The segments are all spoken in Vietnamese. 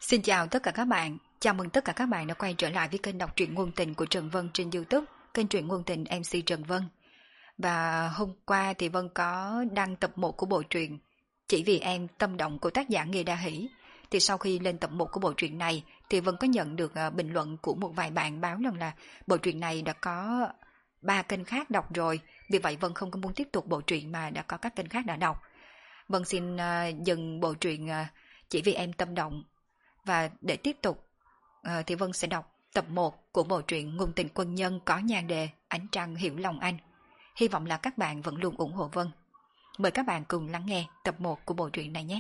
Xin chào tất cả các bạn, chào mừng tất cả các bạn đã quay trở lại với kênh đọc truyện ngôn tình của Trần Vân trên YouTube, kênh truyện ngôn tình MC Trần Vân. Và hôm qua thì Vân có đăng tập 1 của bộ truyện Chỉ vì em tâm động của tác giả Nghê Đa Hỷ. Thì sau khi lên tập 1 của bộ truyện này thì Vân có nhận được bình luận của một vài bạn báo rằng là bộ truyện này đã có 3 kênh khác đọc rồi, vì vậy Vân không có muốn tiếp tục bộ truyện mà đã có các kênh khác đã đọc. Vân xin dừng bộ truyện Chỉ vì em tâm động. Và để tiếp tục thì Vân sẽ đọc tập 1 của bộ truyện ngôn tình quân nhân có nhan đề Ánh Trăng Hiểu Lòng Anh. Hy vọng là các bạn vẫn luôn ủng hộ Vân. Mời các bạn cùng lắng nghe tập 1 của bộ truyện này nhé.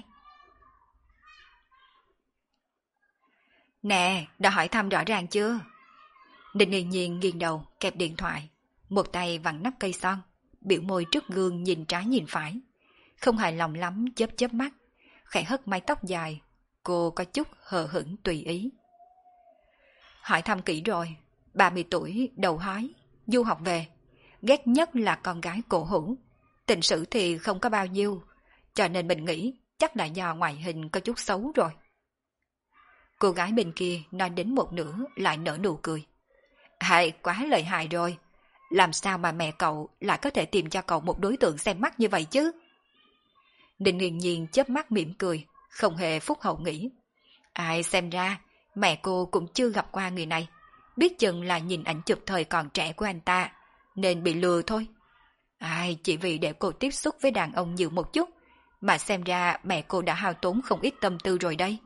Nè, đã hỏi thăm rõ ràng chưa? Ninh Yên Nhiên nghiêng đầu kẹp điện thoại, một tay vặn nắp cây son, biểu môi trước gương nhìn trái nhìn phải. Không hài lòng lắm chớp chớp mắt, khẽ hất mái tóc dài. Cô có chút hờ hững tùy ý. Hỏi thăm kỹ rồi, 30 tuổi, đầu hói, du học về. Ghét nhất là con gái cổ hủ. Tình sử thì không có bao nhiêu, cho nên mình nghĩ chắc là do ngoại hình có chút xấu rồi. Cô gái bên kia nói đến một nửa lại nở nụ cười. Hay, quá lợi hại rồi. Làm sao mà mẹ cậu lại có thể tìm cho cậu một đối tượng xem mắt như vậy chứ? Ninh Nghiên Nhiên chớp mắt mỉm cười, không hề phúc hậu nghĩ. Ai xem ra, mẹ cô cũng chưa gặp qua người này. Biết chừng là nhìn ảnh chụp thời còn trẻ của anh ta, nên bị lừa thôi. Ai, chỉ vì để cô tiếp xúc với đàn ông nhiều một chút, mà xem ra mẹ cô đã hao tốn không ít tâm tư rồi đây.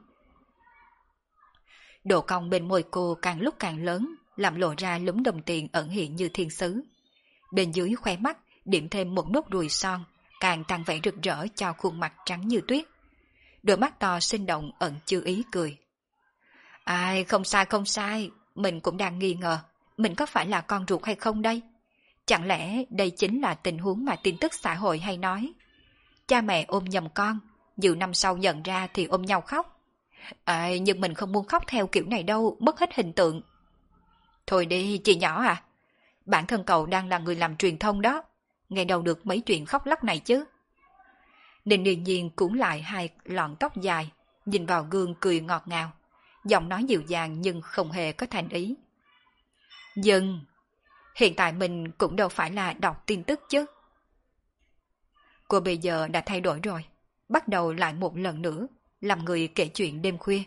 Độ cong bên môi cô càng lúc càng lớn, làm lộ ra lúm đồng tiền ẩn hiện như thiên sứ. Bên dưới khóe mắt, điểm thêm một nốt ruồi son, càng tăng vẻ rực rỡ cho khuôn mặt trắng như tuyết. Đôi mắt to sinh động ẩn chứa ý cười. Ai, không sai, mình cũng đang nghi ngờ, mình có phải là con ruột hay không đây? Chẳng lẽ đây chính là tình huống mà tin tức xã hội hay nói? Cha mẹ ôm nhầm con, nhiều năm sau nhận ra thì ôm nhau khóc. Ai, nhưng mình không muốn khóc theo kiểu này đâu, mất hết hình tượng. Thôi đi, chị nhỏ à, bản thân cậu đang là người làm truyền thông đó, nghe đâu được mấy chuyện khóc lóc này chứ. Ninh Yên Nhiên cuốn lại hai lọn tóc dài, nhìn vào gương cười ngọt ngào, giọng nói dịu dàng nhưng không hề có thành ý. Dừng, hiện tại mình cũng đâu phải là đọc tin tức chứ. Cô bây giờ đã thay đổi rồi, bắt đầu lại một lần nữa, làm người kể chuyện đêm khuya.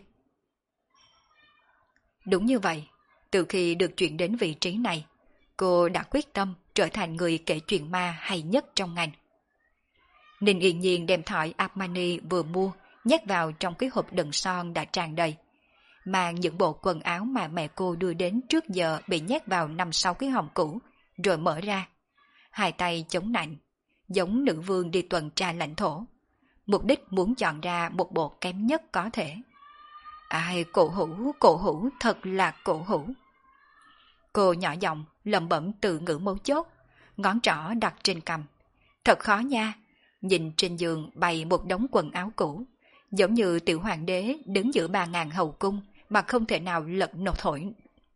Đúng như vậy, từ khi được chuyển đến vị trí này, cô đã quyết tâm trở thành người kể chuyện ma hay nhất trong ngành. Ninh Yên Nhiên đem thỏi Armani vừa mua nhét vào trong cái hộp đựng son đã tràn đầy, mang những bộ quần áo mà mẹ cô đưa đến trước giờ bị nhét vào 5-6 cái hòm cũ, rồi mở ra. Hai tay chống nạnh, giống nữ vương đi tuần tra lãnh thổ, mục đích muốn chọn ra một bộ kém nhất có thể. Ai, cổ hủ, thật là cổ hủ. Cô nhỏ giọng lẩm bẩm tự ngữ mấu chốt, ngón trỏ đặt trên cằm. Thật khó nha, nhìn trên giường bày một đống quần áo cũ, giống như tiểu hoàng đế đứng giữa 3.000 hậu cung mà không thể nào lật nổi thổi.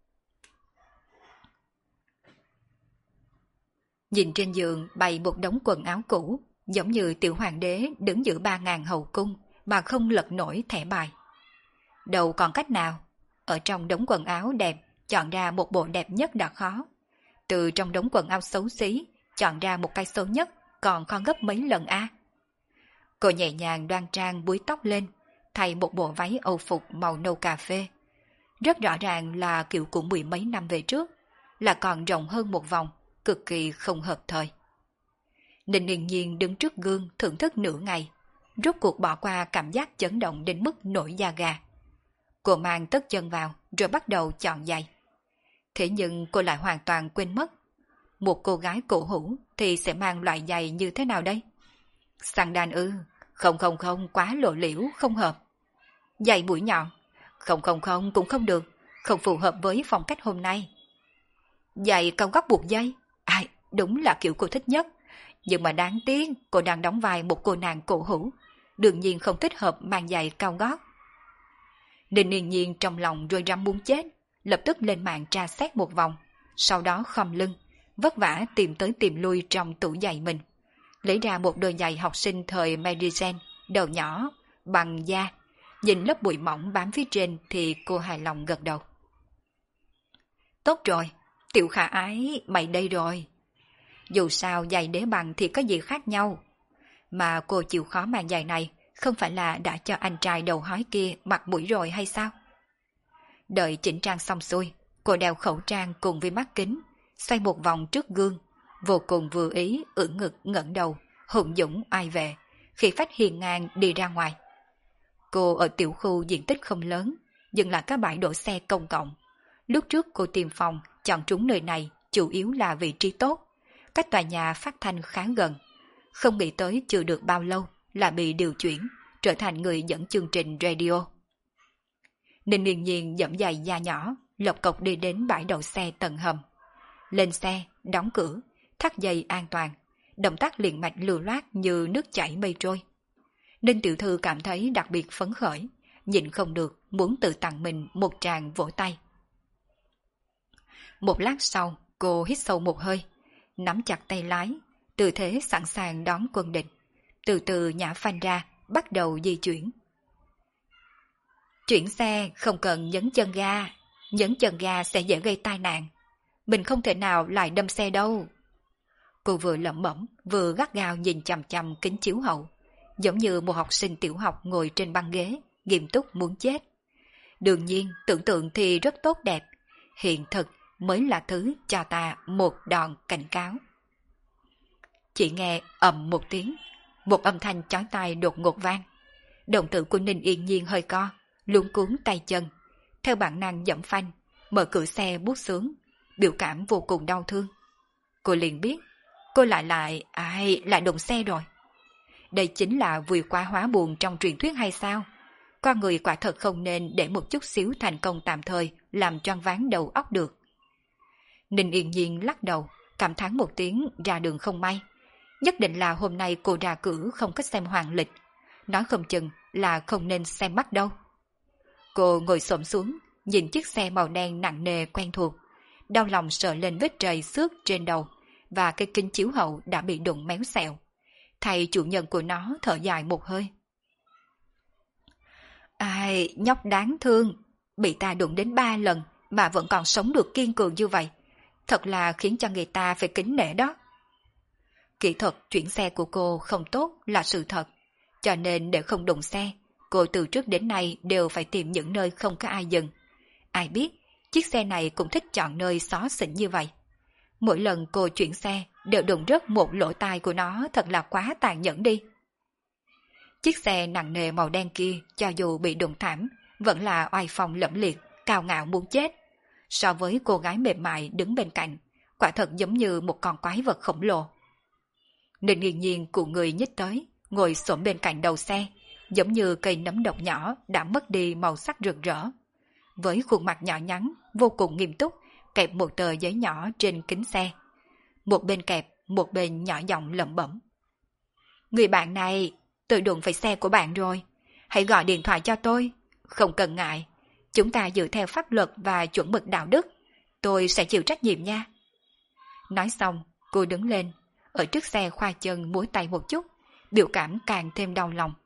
Nhìn trên giường bày một đống quần áo cũ, giống như tiểu hoàng đế đứng giữa 3.000 hậu cung mà không lật nổi thẻ bài. Đâu còn cách nào, ở trong đống quần áo đẹp chọn ra một bộ đẹp nhất đã khó. Từ trong đống quần áo xấu xí chọn ra một cái xấu nhất còn khó gấp mấy lần a. Cô nhẹ nhàng đoan trang búi tóc lên, thay một bộ váy Âu phục màu nâu cà phê. Rất rõ ràng là kiểu của 10 mấy năm về trước, là còn rộng hơn một vòng, cực kỳ không hợp thời. Ninh Yên Nhiên đứng trước gương thưởng thức nửa ngày, rốt cuộc bỏ qua cảm giác chấn động đến mức nổi da gà. Cô mang tất chân vào rồi bắt đầu chọn giày. Thế nhưng cô lại hoàn toàn quên mất, một cô gái cổ hủ thì sẽ mang loại giày như thế nào đây? Sandal ư? Không, quá lộ liễu, không hợp. Giày mũi nhọn? Không, cũng không được, không phù hợp với phong cách hôm nay. Giày cao gót buộc dây? Ai, đúng là kiểu cô thích nhất. Nhưng mà đáng tiếc cô đang đóng vai một cô nàng cổ hủ, đương nhiên không thích hợp mang giày cao gót. Ninh Yên Nhiên trong lòng rối rắm muốn chết, lập tức lên mạng tra xét một vòng, sau đó khom lưng, vất vả tìm tới tìm lui trong tủ giày mình, lấy ra một đôi giày học sinh thời Medicine, đầu nhỏ, bằng da, Nhìn lớp bụi mỏng bám phía trên thì cô hài lòng gật đầu. Tốt rồi, Tiểu Khả Ái mày đây rồi. Dù sao giày đế bằng thì có gì khác nhau. Mà cô chịu khó mang giày này không phải là đã cho anh trai đầu hói kia mặc mũi rồi hay sao? Đợi chỉnh trang xong xuôi, cô đeo khẩu trang cùng với mắt kính, xoay một vòng trước gương, vô cùng vừa ý ưỡn ngực ngẩng đầu, hùng dũng ai vệ, khi phách hiên ngang đi ra ngoài. Cô ở tiểu khu diện tích không lớn, dừng lại các bãi đổ xe công cộng. Lúc trước cô tìm phòng, chọn trúng nơi này chủ yếu là vị trí tốt, cách tòa nhà phát thanh khá gần. Không nghĩ tới chưa được bao lâu là bị điều chuyển, trở thành người dẫn chương trình radio. Ninh Yên Nhiên dẫm giày da nhỏ, lộc cộc đi đến bãi đậu xe tầng hầm. Lên xe, đóng cửa, thắt dây an toàn, động tác liền mạch lưu loát như nước chảy mây trôi. Ninh tiểu thư cảm thấy đặc biệt phấn khởi, nhịn không được muốn tự tặng mình một tràng vỗ tay. Một lát sau, cô hít sâu một hơi, nắm chặt tay lái, tư thế sẵn sàng đón quân địch, từ từ nhả phanh ra, bắt đầu di chuyển. Chuyển xe không cần nhấn chân ga sẽ dễ gây tai nạn. Mình không thể nào lại đâm xe đâu. Cô vừa lẩm bẩm, vừa gắt gao nhìn chằm chằm kính chiếu hậu, giống như một học sinh tiểu học ngồi trên băng ghế, nghiêm túc muốn chết. Đương nhiên, tưởng tượng thì rất tốt đẹp, hiện thực mới là thứ cho ta một đòn cảnh cáo. Chỉ nghe ầm một tiếng, một âm thanh chói tai đột ngột vang. Đồng tử của Ninh Yên Nhiên hơi co, luống cuống tay chân, theo bản năng dẫm phanh, mở cửa xe buốt xuống, biểu cảm vô cùng đau thương. Cô liền biết, cô lại đụng xe rồi. Đây chính là vùi quá hóa buồn trong truyền thuyết hay sao? Con người quả thật không nên để một chút xíu thành công tạm thời làm choáng váng đầu óc được. Ninh Yên Nhiên lắc đầu, cảm thán một tiếng ra đường không may. Nhất định là hôm nay cô ra cửa không có xem hoàng lịch, nói không chừng là không nên xem mắt đâu. Cô ngồi xổm xuống, nhìn chiếc xe màu đen nặng nề quen thuộc, đau lòng sờ lên vết trầy xước trên đầu và cái kính chiếu hậu đã bị đụng méo xẹo. Thầy chủ nhân của nó thở dài một hơi. Ai, nhóc đáng thương, bị ta đụng đến 3 lần mà vẫn còn sống được kiên cường như vậy. Thật là khiến cho người ta phải kính nể đó. Kỹ thuật chuyển xe của cô không tốt là sự thật, cho nên để không đụng xe, cô từ trước đến nay đều phải tìm những nơi không có ai dừng. Ai biết, chiếc xe này cũng thích chọn nơi xó xỉnh như vậy. Mỗi lần cô chuyển xe đều đụng rớt một lỗ tai của nó, thật là quá tàn nhẫn đi. Chiếc xe nặng nề màu đen kia cho dù bị đụng thảm, vẫn là oai phong lẫm liệt, cao ngạo muốn chết. So với cô gái mềm mại đứng bên cạnh, quả thật giống như một con quái vật khổng lồ. Ninh Nghiên Nhiên cụ người nhích tới, ngồi xổm bên cạnh đầu xe, giống như cây nấm độc nhỏ đã mất đi màu sắc rực rỡ. Với khuôn mặt nhỏ nhắn, vô cùng nghiêm túc, kẹp một tờ giấy nhỏ trên kính xe. Một bên kẹp, một bên nhỏ giọng lẩm bẩm. Người bạn này, tôi đụng phải xe của bạn rồi. Hãy gọi điện thoại cho tôi. Không cần ngại. Chúng ta dựa theo pháp luật và chuẩn mực đạo đức. Tôi sẽ chịu trách nhiệm nha. Nói xong, cô đứng lên, ở trước xe khoa chân múa tay một chút, biểu cảm càng thêm đau lòng.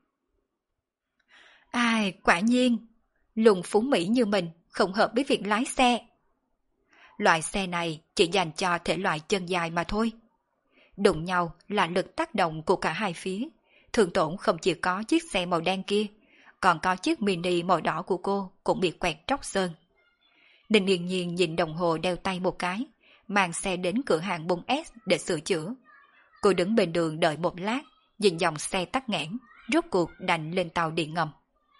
Ai, quả nhiên, lùn phú Mỹ như mình không hợp với việc lái xe. Loại xe này chỉ dành cho thể loại chân dài mà thôi. Đụng nhau là lực tác động của cả hai phía. Thương tổn không chỉ có chiếc xe màu đen kia, còn có chiếc mini màu đỏ của cô cũng bị quẹt tróc sơn. Ninh Nghiên Nhiên nhìn đồng hồ đeo tay một cái, mang xe đến cửa hàng bông S để sửa chữa. Cô đứng bên đường đợi một lát, nhìn dòng xe tắc nghẽn, rốt cuộc đành lên tàu điện ngầm.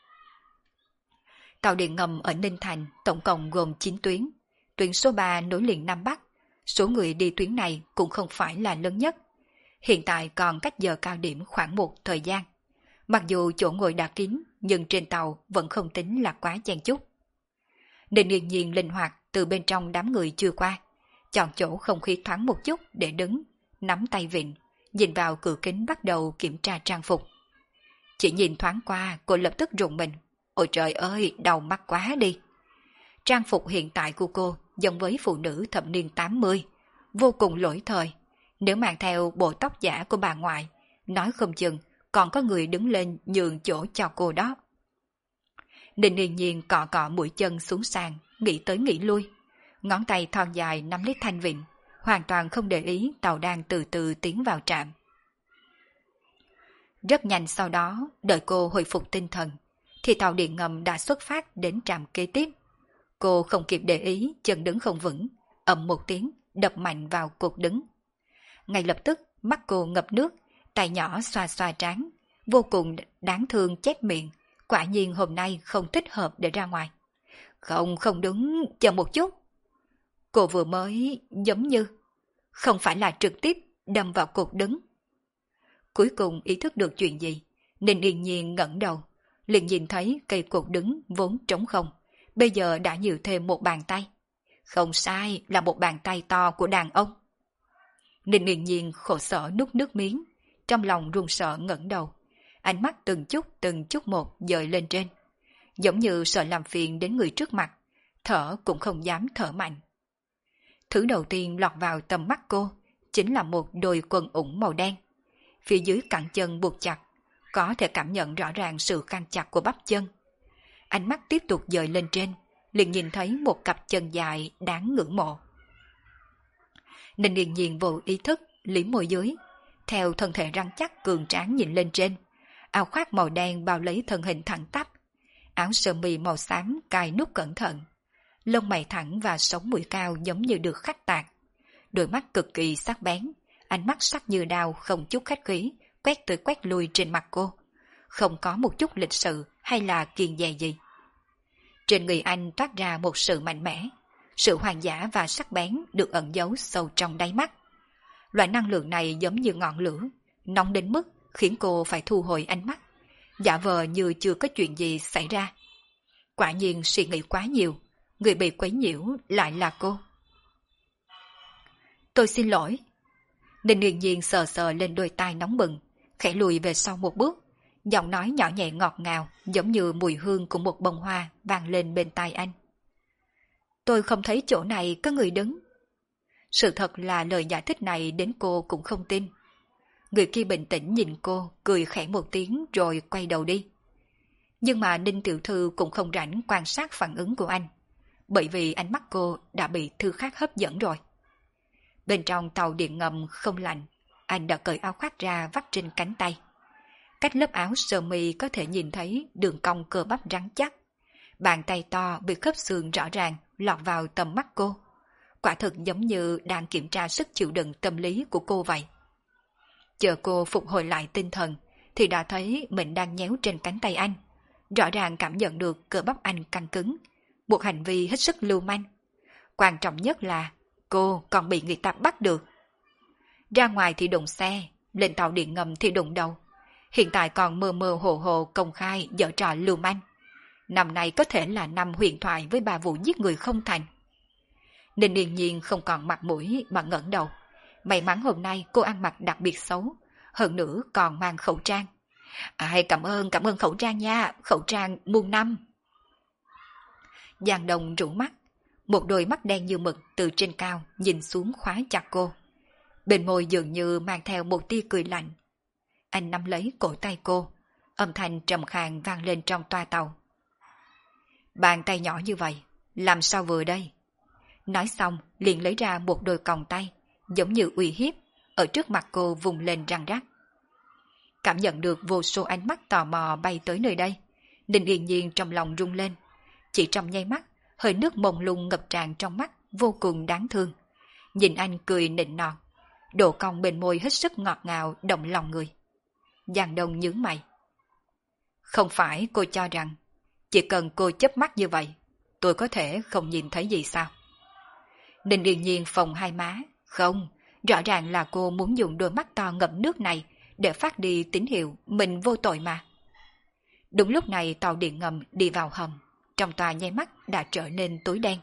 Tàu điện ngầm ở Ninh Thành tổng cộng gồm 9 tuyến. Tuyến số 3 nối liền Nam Bắc. Số người đi tuyến này cũng không phải là lớn nhất. Hiện tại còn cách giờ cao điểm khoảng một thời gian. Mặc dù chỗ ngồi đã kín, nhưng trên tàu vẫn không tính là quá chen chúc. Nên Nghiên Nhiên linh hoạt từ bên trong đám người chưa qua, chọn chỗ không khí thoáng một chút để đứng, nắm tay vịn, nhìn vào cửa kính bắt đầu kiểm tra trang phục. Chỉ nhìn thoáng qua, cô lập tức rùng mình. Ôi trời ơi, đau mắt quá đi. Trang phục hiện tại của cô giống với phụ nữ thập niên 80, vô cùng lỗi thời. Nếu mang theo bộ tóc giả của bà ngoại, nói không chừng còn có người đứng lên nhường chỗ cho cô đó. Ninh Yên Nhiên cọ cọ mũi chân xuống sàn, nghĩ tới nghĩ lui. Ngón tay thon dài nắm lấy thanh vịn, hoàn toàn không để ý tàu đang từ từ tiến vào trạm. Rất nhanh sau đó, đợi cô hồi phục tinh thần, thì tàu điện ngầm đã xuất phát đến trạm kế tiếp. Cô không kịp để ý, chân đứng không vững, ầm một tiếng, đập mạnh vào cột đứng. Ngay lập tức, mắt cô ngập nước, tay nhỏ xoa xoa trán, vô cùng đáng thương chép miệng, quả nhiên hôm nay không thích hợp để ra ngoài. Không đúng, chờ một chút. Cô vừa mới giống như, không phải là trực tiếp đâm vào cột đứng. Cuối cùng ý thức được chuyện gì, nên Yên Nhiên ngẩng đầu, liền nhìn thấy cây cột đứng vốn trống không, bây giờ đã nhiều thêm một bàn tay. Không sai, là một bàn tay to của đàn ông. Ninh Yên Nhiên khổ sở nuốt nước miếng, trong lòng run sợ ngẩng đầu, ánh mắt từng chút một dời lên trên, giống như sợ làm phiền đến người trước mặt, thở cũng không dám thở mạnh. Thứ đầu tiên lọt vào tầm mắt cô chính là một đôi quần ủng màu đen. Phía dưới cẳng chân buộc chặt, có thể cảm nhận rõ ràng sự căng chặt của bắp chân. Ánh mắt tiếp tục dời lên trên, liền nhìn thấy một cặp chân dài đáng ngưỡng mộ. Ninh Yên Nhiên vô ý thức liếm môi dưới, theo thân thể rắn chắc cường tráng nhìn lên trên, áo khoác màu đen bao lấy thân hình thẳng tắp, áo sơ mi màu xám cài nút cẩn thận, lông mày thẳng và sống mũi cao giống như được khắc tạc, đôi mắt cực kỳ sắc bén, ánh mắt sắc như đao không chút khách khí, quét tới quét lui trên mặt cô, không có một chút lịch sự hay là kiêng dè gì. Trên người anh toát ra một sự mạnh mẽ, sự hoang dã và sắc bén được ẩn giấu sâu trong đáy mắt. Loại năng lượng này giống như ngọn lửa, nóng đến mức khiến cô phải thu hồi ánh mắt, giả vờ như chưa có chuyện gì xảy ra. Quả nhiên suy nghĩ quá nhiều, người bị quấy nhiễu lại là cô. Tôi xin lỗi. Ninh Yên Nhiên sờ sờ lên đôi tai nóng bừng, khẽ lùi về sau một bước, giọng nói nhỏ nhẹ ngọt ngào giống như mùi hương của một bông hoa vang lên bên tai anh. Tôi không thấy chỗ này có người đứng. Sự thật là lời giải thích này đến cô cũng không tin. Người kia bình tĩnh nhìn cô, cười khẽ một tiếng rồi quay đầu đi. Nhưng mà Ninh tiểu thư cũng không rảnh quan sát phản ứng của anh, bởi vì ánh mắt cô đã bị thứ khác hấp dẫn rồi. Bên trong tàu điện ngầm không lạnh, anh đã cởi áo khoác ra vắt trên cánh tay. Cách lớp áo sơ mi có thể nhìn thấy đường cong cơ bắp rắn chắc. Bàn tay to bị khớp xương rõ ràng lọt vào tầm mắt cô. Quả thực giống như đang kiểm tra sức chịu đựng tâm lý của cô vậy. Chờ cô phục hồi lại tinh thần thì đã thấy mình đang nhéo trên cánh tay anh. Rõ ràng cảm nhận được cơ bắp anh căng cứng, một hành vi hết sức lưu manh. Quan trọng nhất là cô còn bị người ta bắt được. Ra ngoài thì đụng xe, lên tàu điện ngầm thì đụng đầu. Hiện tại còn mơ mơ hồ hồ công khai giở trò lưu manh. Năm nay có thể là năm huyền thoại với 3 vụ giết người không thành. Ninh Yên Nhiên không còn mặt mũi mà ngẩng đầu. May mắn hôm nay cô ăn mặc đặc biệt xấu, hơn nữa còn mang khẩu trang. Cảm ơn khẩu trang nha, khẩu trang muôn năm. Giang Đông rũ mắt, một đôi mắt đen như mực từ trên cao nhìn xuống khóa chặt cô. Bên môi dường như mang theo một tia cười lạnh. Anh nắm lấy cổ tay cô, âm thanh trầm khàn vang lên trong toa tàu. Bàn tay nhỏ như vậy, làm sao vừa đây? Nói xong liền lấy ra một đôi còng tay, giống như uy hiếp, ở trước mặt cô vùng lên răng rắc. Cảm nhận được vô số ánh mắt tò mò bay tới nơi đây, Ninh Yên Nhiên trong lòng rung lên. Chỉ trong nháy mắt, hơi nước mông lung ngập tràn trong mắt, vô cùng đáng thương. Nhìn anh cười nịnh nọt, độ cong bên môi hết sức ngọt ngào động lòng người. Giang Đông nhướng mày. Không phải cô cho rằng chỉ cần cô chớp mắt như vậy, tôi có thể không nhìn thấy gì sao? Ninh Yên Nhiên phồng hai má. Không, rõ ràng là cô muốn dùng đôi mắt to ngậm nước này để phát đi tín hiệu mình vô tội mà. Đúng lúc này tàu điện ngầm đi vào hầm, trong tòa nháy mắt đã trở nên tối đen.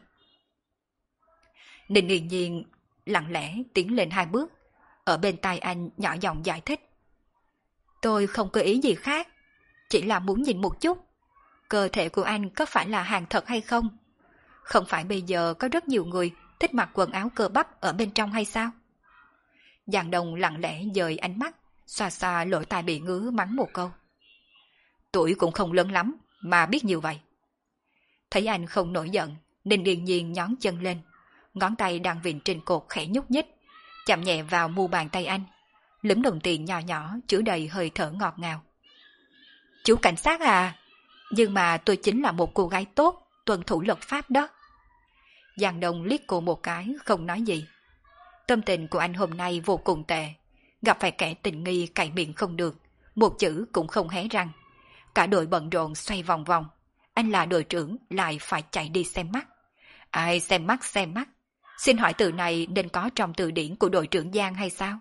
Ninh Yên Nhiên lặng lẽ tiến lên 2 bước, ở bên tai anh nhỏ giọng giải thích. Tôi không có ý gì khác, chỉ là muốn nhìn một chút, cơ thể của anh có phải là hàng thật hay không? Không phải bây giờ có rất nhiều người thích mặc quần áo cơ bắp ở bên trong hay sao? Giang Đông lặng lẽ dời ánh mắt, xoa xoa lỗ tai bị ngứa mắng một câu. Tuổi cũng không lớn lắm mà biết nhiều vậy, Thấy anh không nổi giận, Ninh Yên Nhiên nhón chân lên, ngón tay đang vịn trên cột khẽ nhúc nhích, chạm nhẹ vào mu bàn tay anh, lúm đồng tiền nhỏ nhỏ chứa đầy hơi thở ngọt ngào. Chú cảnh sát à, nhưng mà tôi chính là một cô gái tốt, tuân thủ luật pháp đó. Giang Đông liếc cô một cái, không nói gì. Tâm tình của anh hôm nay vô cùng tệ, gặp phải kẻ tình nghi cãi miệng không được, một chữ cũng không hé răng. Cả đội bận rộn xoay vòng vòng, anh là đội trưởng lại phải chạy đi xem mắt. Ai xem mắt xem mắt, xin hỏi từ này nên có trong từ điển của đội trưởng Giang hay sao?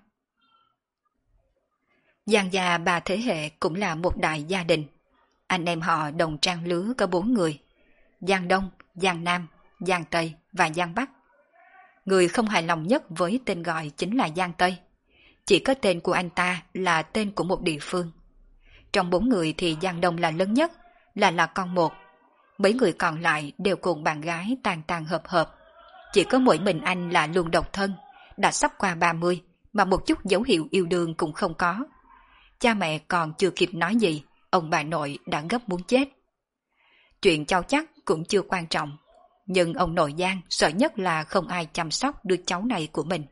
Giang gia 3 thế hệ cũng là một đại gia đình. Anh em họ đồng trang lứa có 4 người. Giang Đông, Giang Nam, Giang Tây và Giang Bắc. Người không hài lòng nhất với tên gọi chính là Giang Tây. Chỉ có tên của anh ta là tên của một địa phương. Trong 4 người thì Giang Đông là lớn nhất, là con một. Mấy người còn lại đều cùng bạn gái tàn tàn hợp hợp. Chỉ có mỗi mình anh là luôn độc thân, đã sắp qua 30 mà một chút dấu hiệu yêu đương cũng không có. Cha mẹ còn chưa kịp nói gì, ông bà nội đã gấp muốn chết. Chuyện cháu chắc cũng chưa quan trọng, nhưng ông nội Giang sợ nhất là không ai chăm sóc đứa cháu này của mình.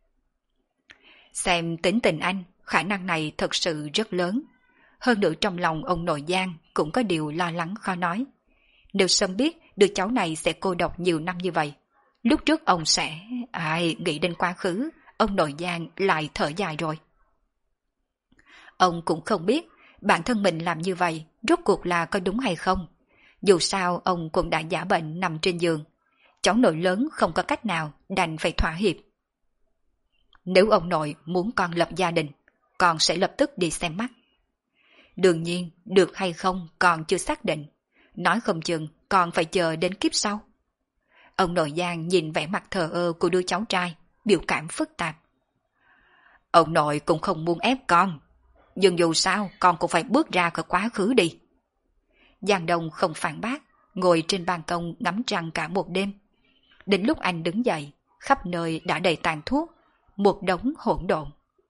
Xem tính tình anh, khả năng này thật sự rất lớn. Hơn nữa trong lòng ông nội Giang cũng có điều lo lắng khó nói. Nếu sớm biết đứa cháu này sẽ cô độc nhiều năm như vậy, lúc trước ông sẽ... nghĩ đến quá khứ, ông nội Giang lại thở dài rồi. Ông cũng không biết bản thân mình làm như vậy rốt cuộc là có đúng hay không. Dù sao ông cũng đã giả bệnh nằm trên giường. Cháu nội lớn không có cách nào đành phải thỏa hiệp. Nếu ông nội muốn con lập gia đình, con sẽ lập tức đi xem mắt. Đương nhiên, được hay không còn chưa xác định. Nói không chừng còn phải chờ đến kiếp sau. Ông nội Giang nhìn vẻ mặt thờ ơ của đứa cháu trai, biểu cảm phức tạp. Ông nội cũng không muốn ép con, nhưng dù sao con cũng phải bước ra khỏi quá khứ đi. Giang Đông không phản bác, ngồi trên ban công ngắm trăng cả một đêm. Đến lúc anh đứng dậy, khắp nơi đã đầy tàn thuốc, một đống hỗn độn.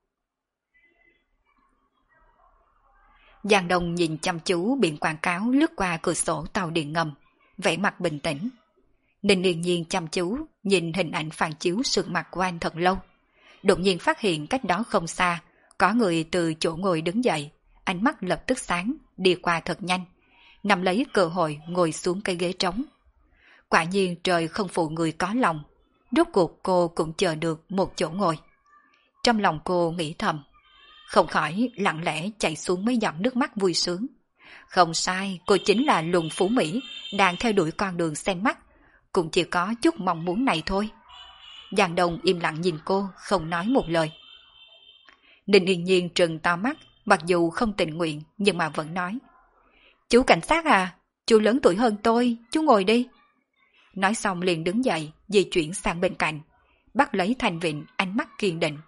Giang Đông nhìn chăm chú biển quảng cáo lướt qua cửa sổ tàu điện ngầm, vẻ mặt bình tĩnh. Ninh Yên Nhiên chăm chú nhìn hình ảnh phản chiếu sườn mặt của anh thật lâu. Đột nhiên phát hiện cách đó không xa, có người từ chỗ ngồi đứng dậy, ánh mắt lập tức sáng, đi qua thật nhanh, nắm lấy cơ hội ngồi xuống cái ghế trống. Quả nhiên trời không phụ người có lòng, rốt cuộc cô cũng chờ được một chỗ ngồi. Trong lòng cô nghĩ thầm, không khỏi lặng lẽ chảy xuống mấy giọt nước mắt vui sướng. Không sai, cô chính là Luân Phú Mỹ, đang theo đuổi con đường xem mắt, cũng chỉ có chút mong muốn này thôi. Giang Đông im lặng nhìn cô, không nói một lời. Ninh Yên Nhiên trừng to mắt, mặc dù không tình nguyện nhưng mà vẫn nói. Chú cảnh sát à, chú lớn tuổi hơn tôi, chú ngồi đi. Nói xong liền đứng dậy, di chuyển sang bên cạnh, bắt lấy thanh vịn, ánh mắt kiên định.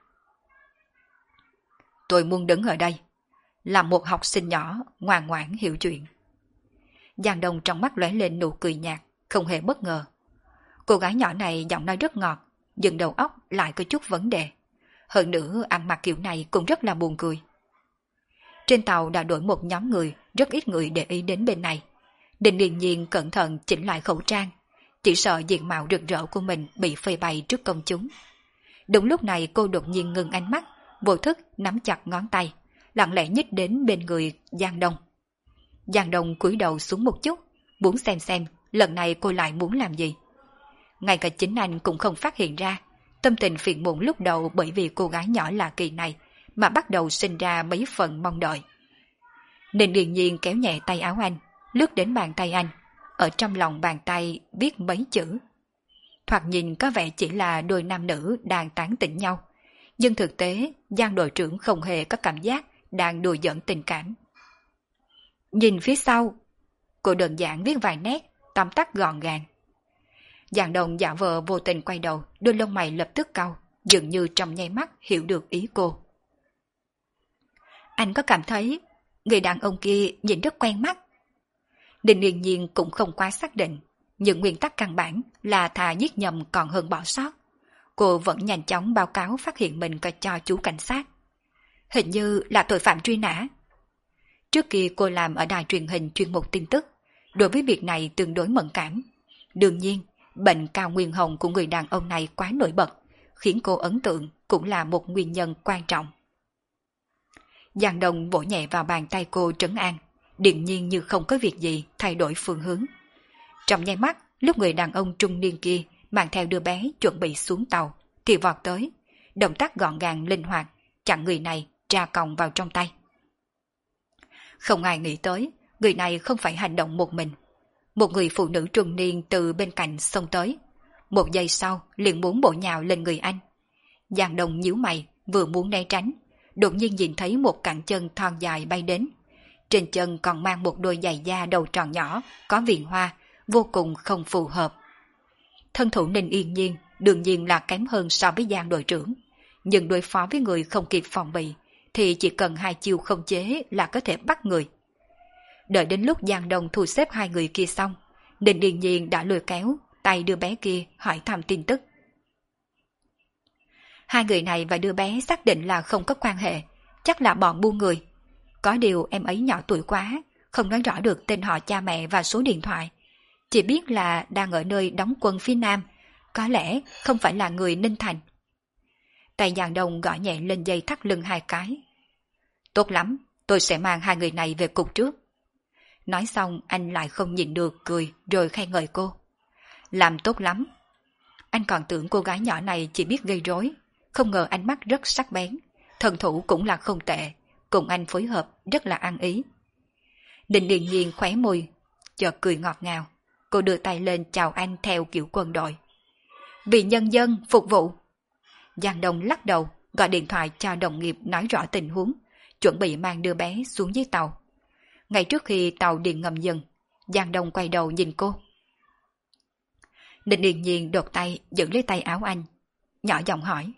Tôi muốn đứng ở đây, là một học sinh nhỏ, ngoan ngoãn hiểu chuyện. Giang Đông trong mắt lóe lên nụ cười nhạt, không hề bất ngờ. Cô gái nhỏ này giọng nói rất ngọt, nhưng đầu óc lại có chút vấn đề. Hơn nữa ăn mặc kiểu này cũng rất là buồn cười. Trên tàu đã đổi một nhóm người, rất ít người để ý đến bên này. Ninh Yên Nhiên cẩn thận chỉnh lại khẩu trang, chỉ sợ diện mạo rực rỡ của mình bị phơi bày trước công chúng. Đúng lúc này cô đột nhiên ngừng ánh mắt, vô thức nắm chặt ngón tay, lặng lẽ nhích đến bên người Giang Đông. Giang Đông cúi đầu xuống một chút, muốn xem lần này cô lại muốn làm gì. Ngay cả chính anh cũng không phát hiện ra, tâm tình phiền muộn lúc đầu bởi vì cô gái nhỏ lạ kỳ này mà bắt đầu sinh ra mấy phần mong đợi. Nên điềm nhiên kéo nhẹ tay áo anh, lướt đến bàn tay anh, ở trong lòng bàn tay viết mấy chữ. Thoạt nhìn có vẻ chỉ là đôi nam nữ đang tán tỉnh nhau, nhưng thực tế Giang đội trưởng không hề có cảm giác đang đùa giỡn tình cảm. Nhìn phía sau, cô đơn giản viết vài nét, tóm tắt gọn gàng. Giang Đông giả vờ vô tình quay đầu, đôi lông mày lập tức cau, dường như trong nháy mắt hiểu được ý cô. Anh có cảm thấy người đàn ông kia nhìn rất quen mắt. Ninh Yên Nhiên cũng không quá xác định, nhưng nguyên tắc căn bản là thà giết nhầm còn hơn bỏ sót. Cô vẫn nhanh chóng báo cáo phát hiện mình cho chú cảnh sát. Hình như là tội phạm truy nã. Trước kia cô làm ở đài truyền hình chuyên mục tin tức, đối với việc này tương đối mẫn cảm. Đương nhiên, bệnh cao nguyên hồng của người đàn ông này quá nổi bật, khiến cô ấn tượng cũng là một nguyên nhân quan trọng. Giang Đông vỗ nhẹ vào bàn tay cô trấn an, điềm nhiên như không có việc gì thay đổi phương hướng. Trong nháy mắt, lúc người đàn ông trung niên kia mang theo đứa bé chuẩn bị xuống tàu, thì vọt tới, động tác gọn gàng linh hoạt, chặn người này tra còng vào trong tay. Không ai nghĩ tới, người này không phải hành động một mình. Một người phụ nữ trung niên từ bên cạnh xông tới. Một giây sau liền muốn bổ nhào lên người anh. Giang Đông nhíu mày, vừa muốn né tránh, đột nhiên nhìn thấy một cẳng chân thon dài bay đến. Trên chân còn mang một đôi giày da đầu tròn nhỏ, có viền hoa, vô cùng không phù hợp. Thân thủ Ninh Yên Nhiên đương nhiên là kém hơn so với Giang đội trưởng, nhưng đối phó với người không kịp phòng bị thì chỉ cần 2 chiêu không chế là có thể bắt người. Đợi đến lúc Giang Đông thu xếp 2 người kia xong, Ninh Yên Nhiên đã lôi kéo tay đứa bé kia hỏi thăm tin tức. 2 người này và đứa bé xác định là không có quan hệ, chắc là bọn buôn người. Có điều em ấy nhỏ tuổi quá, không nói rõ được tên họ cha mẹ và số điện thoại. Chỉ biết là đang ở nơi đóng quân phía Nam, có lẽ không phải là người Ninh Thành. Tay Giang Đông gõ nhẹ lên dây thắt lưng 2 cái. Tốt lắm, tôi sẽ mang 2 người này về cục trước. Nói xong anh lại không nhịn được cười rồi khen ngợi cô. Làm tốt lắm. Anh còn tưởng cô gái nhỏ này chỉ biết gây rối, không ngờ ánh mắt rất sắc bén, thần thủ cũng là không tệ, cùng anh phối hợp rất là ăn ý. Ninh Điền Nhiên khóe môi, chợt cười ngọt ngào. Cô đưa tay lên chào anh theo kiểu quân đội. Vì nhân dân phục vụ. Giang Đông lắc đầu, gọi điện thoại cho đồng nghiệp nói rõ tình huống, chuẩn bị mang đứa bé xuống dưới tàu. Ngay trước khi tàu điện ngầm dừng, Giang Đông quay đầu nhìn cô. Ninh Điền Nhiên đột tay giữ lấy tay áo anh, nhỏ giọng hỏi.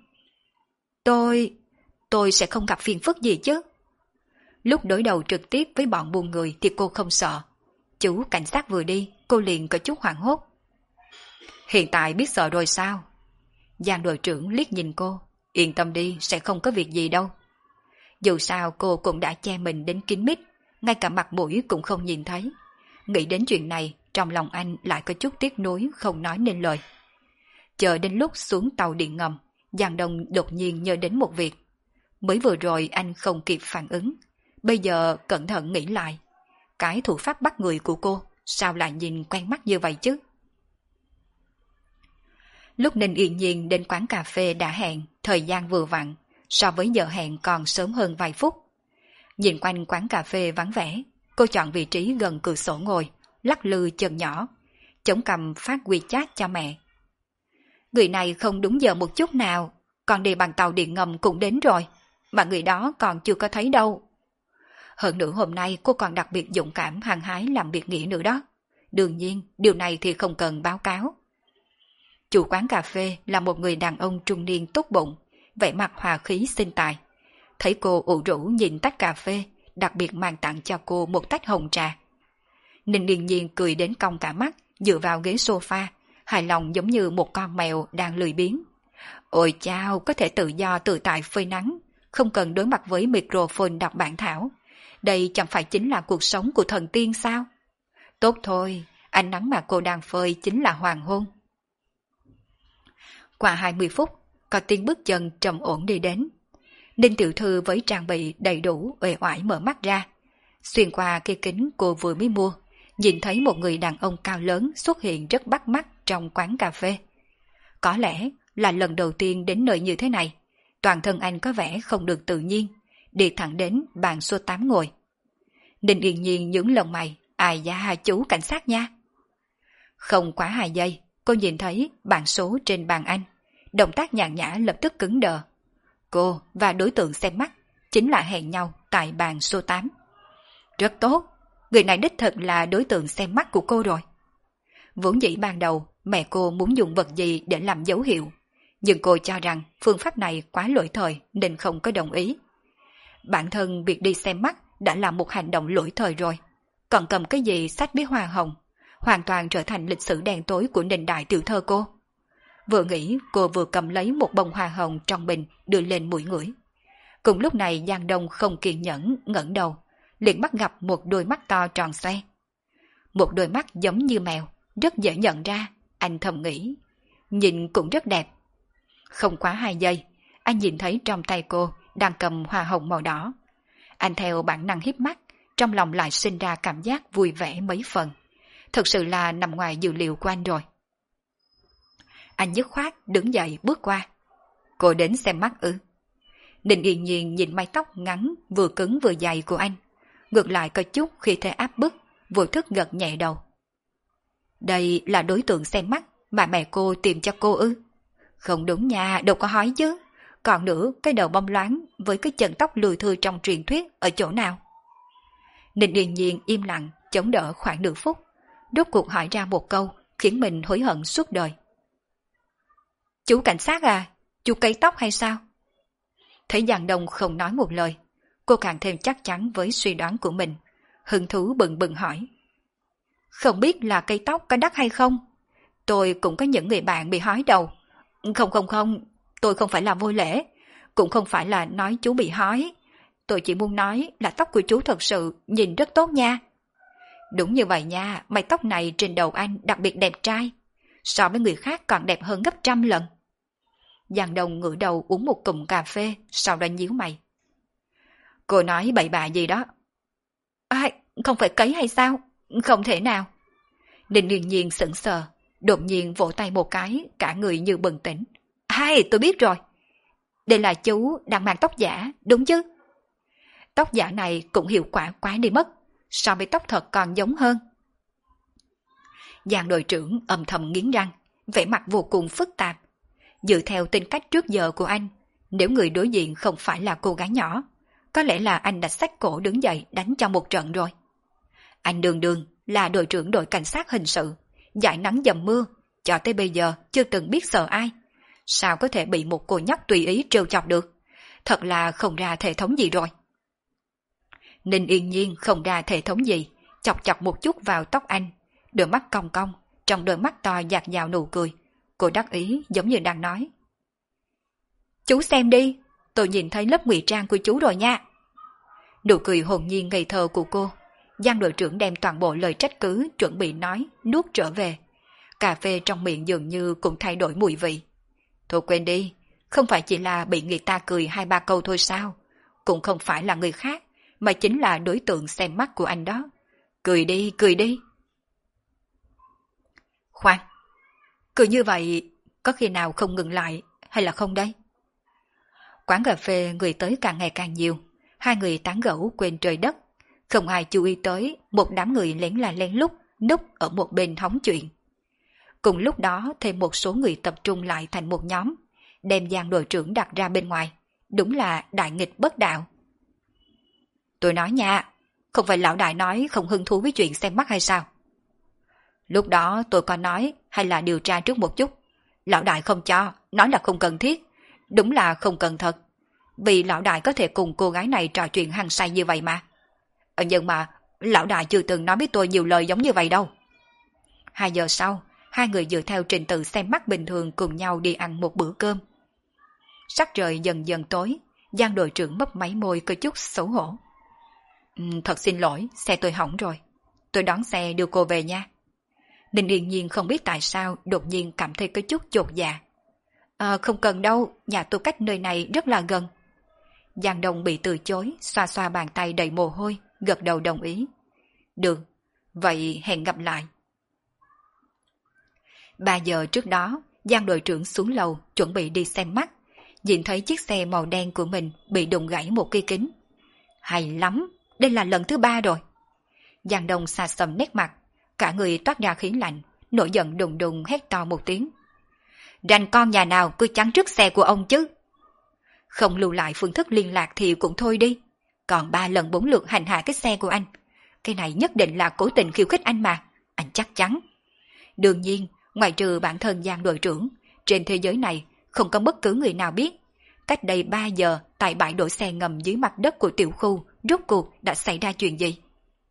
Tôi sẽ không gặp phiền phức gì chứ? Lúc đối đầu trực tiếp với bọn buôn người thì cô không sợ. Chú cảnh sát vừa đi, cô liền có chút hoảng hốt. Hiện tại biết sợ rồi sao? Giang đội trưởng liếc nhìn cô, yên tâm đi, sẽ không có việc gì đâu. Dù sao cô cũng đã che mình đến kín mít, ngay cả mặt mũi cũng không nhìn thấy. Nghĩ đến chuyện này, trong lòng anh lại có chút tiếc nuối không nói nên lời. Chờ đến lúc xuống tàu điện ngầm, Giang Đông đột nhiên nhớ đến một việc. Mới vừa rồi anh không kịp phản ứng, bây giờ cẩn thận nghĩ lại. Cái thủ pháp bắt người của cô sao lại nhìn quen mắt như vậy chứ? Lúc Ninh Yên Nhiên đến quán cà phê đã hẹn, thời gian vừa vặn, so với giờ hẹn còn sớm hơn vài phút. Nhìn quanh quán cà phê vắng vẻ, cô chọn vị trí gần cửa sổ ngồi, lắc lư chân nhỏ, chống cằm phát WeChat cho mẹ. Người này không đúng giờ một chút nào, còn đi bằng tàu điện ngầm cũng đến rồi, mà người đó còn chưa có thấy đâu. Hơn nữa hôm nay cô còn đặc biệt dũng cảm hăng hái làm việc nghĩa nữa đó. Đương nhiên, điều này thì không cần báo cáo. Chủ quán cà phê là một người đàn ông trung niên tốt bụng, vẻ mặt hòa khí sinh tài. Thấy cô ủ rũ nhìn tách cà phê, đặc biệt mang tặng cho cô một tách hồng trà. Ninh Điền Nhiên cười đến cong cả mắt, dựa vào ghế sofa, hài lòng giống như một con mèo đang lười biếng. Ôi chao, có thể tự do tự tại phơi nắng, không cần đối mặt với microphone đọc bản thảo. Đây chẳng phải chính là cuộc sống của thần tiên sao? Tốt thôi, ánh nắng mà cô đang phơi chính là hoàng hôn. Qua 20 phút, có tiếng bước chân trầm ổn đi đến. Ninh tiểu thư với trang bị đầy đủ uể oải mở mắt ra. Xuyên qua cái kính cô vừa mới mua, nhìn thấy một người đàn ông cao lớn xuất hiện rất bắt mắt trong quán cà phê. Có lẽ là lần đầu tiên đến nơi như thế này, toàn thân anh có vẻ không được tự nhiên, đi thẳng đến bàn số 8 ngồi. Ninh Yên Nhiên nhướng lông mày, ai da chú cảnh sát nha. Không quá 2 giây, cô nhìn thấy bảng số trên bàn anh, động tác nhàn nhã lập tức cứng đờ. Cô và đối tượng xem mắt chính là hẹn nhau tại bàn số 8. Rất tốt, người này đích thực là đối tượng xem mắt của cô rồi. Vốn dĩ ban đầu mẹ cô muốn dùng vật gì để làm dấu hiệu, nhưng cô cho rằng phương pháp này quá lỗi thời nên không có đồng ý. Bản thân việc đi xem mắt đã là một hành động lỗi thời rồi, còn cầm cái gì sách bí hoa hồng, hoàn toàn trở thành lịch sử đen tối của nền đại tiểu thơ cô. Vừa nghĩ cô vừa cầm lấy một bông hoa hồng trong bình đưa lên mũi ngửi. Cùng lúc này Giang Đông không kiên nhẫn ngẩng đầu, liền bắt gặp một đôi mắt to tròn xoe. một đôi mắt giống như mèo, rất dễ nhận ra, anh thầm nghĩ. Nhìn cũng rất đẹp. Không quá 2 giây, anh nhìn thấy trong tay cô đang cầm hoa hồng màu đỏ. Anh theo bản năng híp mắt, trong lòng lại sinh ra cảm giác vui vẻ mấy phần. Thực sự là nằm ngoài dự liệu của anh rồi. Anh dứt khoát đứng dậy bước qua. Cô đến xem mắt ư? Ninh Yên Nhiên nhìn mái tóc ngắn vừa cứng vừa dày của anh, ngược lại có chút khi thế áp bức, vô thức gật nhẹ đầu. Đây là đối tượng xem mắt mà mẹ cô tìm cho cô ư? Không đúng nha, đâu có hỏi chứ. Còn nữa, cái đầu bông loáng với cái chân tóc lười thưa trong truyền thuyết ở chỗ nào? Ninh Yên Nhiên im lặng, chống đỡ khoảng nửa phút, rốt cuộc hỏi ra một câu khiến mình hối hận suốt đời. Chú cảnh sát à? Chú cấy tóc hay sao? Thấy Giang Đông không nói một lời, cô càng thêm chắc chắn với suy đoán của mình, hứng thú bừng bừng hỏi. Không biết là cây tóc có đắt hay không? Tôi cũng có những người bạn bị hói đầu. Không, tôi không phải là vô lễ, cũng không phải là nói chú bị hói. Tôi chỉ muốn nói là tóc của chú thật sự nhìn rất tốt nha. Đúng như vậy nha, mái tóc này trên đầu anh đặc biệt đẹp trai. So với người khác còn đẹp hơn gấp 100 lần. Giang Đông ngửa đầu uống một cụm cà phê, sau đó nhíu mày. Cô nói bậy bạ gì đó? Không phải cấy hay sao? Không thể nào. Ninh Yên Nhiên sững sờ, đột nhiên vỗ tay một cái, cả người như bừng tỉnh. Tôi biết rồi. Đây là chú đang mang tóc giả, đúng chứ? Tóc giả này cũng hiệu quả quá đi mất, so với tóc thật còn giống hơn. Giang đội trưởng âm thầm nghiến răng, vẻ mặt vô cùng phức tạp. Dựa theo tính cách trước giờ của anh, nếu người đối diện không phải là cô gái nhỏ, có lẽ là anh đã xách cổ đứng dậy đánh cho một trận rồi. Anh đường đường là đội trưởng đội cảnh sát hình sự, dải nắng dầm mưa, cho tới bây giờ chưa từng biết sợ ai. Sao có thể bị một cô nhóc tùy ý trêu chọc được? Thật là không ra thể thống gì rồi. Ninh Yên Nhiên không ra thể thống gì, chọc chọc một chút vào tóc anh, đôi mắt cong cong, trong đôi mắt to dạt dào nụ cười. Cô đắc ý giống như đang nói. Chú xem đi, tôi nhìn thấy lớp ngụy trang của chú rồi nha. Nụ cười hồn nhiên ngây thơ của cô, Giang đội trưởng đem toàn bộ lời trách cứ chuẩn bị nói, nuốt trở về. Cà phê trong miệng dường như cũng thay đổi mùi vị. Thôi quên đi, không phải chỉ là bị người ta cười 2-3 câu thôi sao? Cũng không phải là người khác, mà chính là đối tượng xem mắt của anh đó. Cười đi, cười đi. Khoan, cười như vậy có khi nào không ngừng lại hay là không đây? Quán cà phê người tới càng ngày càng nhiều, hai người tán gẫu quên trời đất. Không ai chú ý tới một đám người lén là lén lút núp ở một bên hóng chuyện. Cùng lúc đó thêm một số người tập trung lại thành một nhóm, đem Giang đội trưởng đặt ra bên ngoài. Đúng là đại nghịch bất đạo. Tôi nói nha, không phải lão đại nói không hứng thú với chuyện xem mắt hay sao? Lúc đó tôi có nói hay là điều tra trước một chút. Lão đại không cho, nói là không cần thiết. Đúng là không cần thật. Vì lão đại có thể cùng cô gái này trò chuyện hăng say như vậy mà. Nhưng mà lão đại chưa từng nói với tôi nhiều lời giống như vậy đâu. 2 giờ sau, hai người dựa theo trình tự xem mắt bình thường cùng nhau đi ăn một bữa cơm. Sắc trời dần dần tối, Giang đội trưởng mấp máy môi có chút xấu hổ. Thật xin lỗi, xe tôi hỏng rồi. Tôi đón xe đưa cô về nha. Ninh Yên Nhiên không biết tại sao đột nhiên cảm thấy có chút chột dạ. Không cần đâu, nhà tôi cách nơi này rất là gần. Giang Đông bị từ chối, xoa xoa bàn tay đầy mồ hôi, gật đầu đồng ý. Được, vậy hẹn gặp lại. 3 giờ trước đó, Giang đội trưởng xuống lầu chuẩn bị đi xem mắt, nhìn thấy chiếc xe màu đen của mình bị đụng gãy một cây kính. Hay lắm, đây là lần thứ 3 rồi. Giang Đông xa xăm nét mặt, cả người toát ra khí lạnh, nổi giận đùng đùng hét to một tiếng. Rành con nhà nào cứ chắn trước xe của ông chứ. Không lưu lại phương thức liên lạc thì cũng thôi đi. Còn 3 lần 4 lượt hành hạ cái xe của anh. Cái này nhất định là cố tình khiêu khích anh mà. Anh chắc chắn. Đương nhiên, ngoại trừ bản thân Giang đội trưởng, trên thế giới này không có bất cứ người nào biết. Cách đây 3 giờ, tại bãi đổ xe ngầm dưới mặt đất của tiểu khu, rốt cuộc đã xảy ra chuyện gì?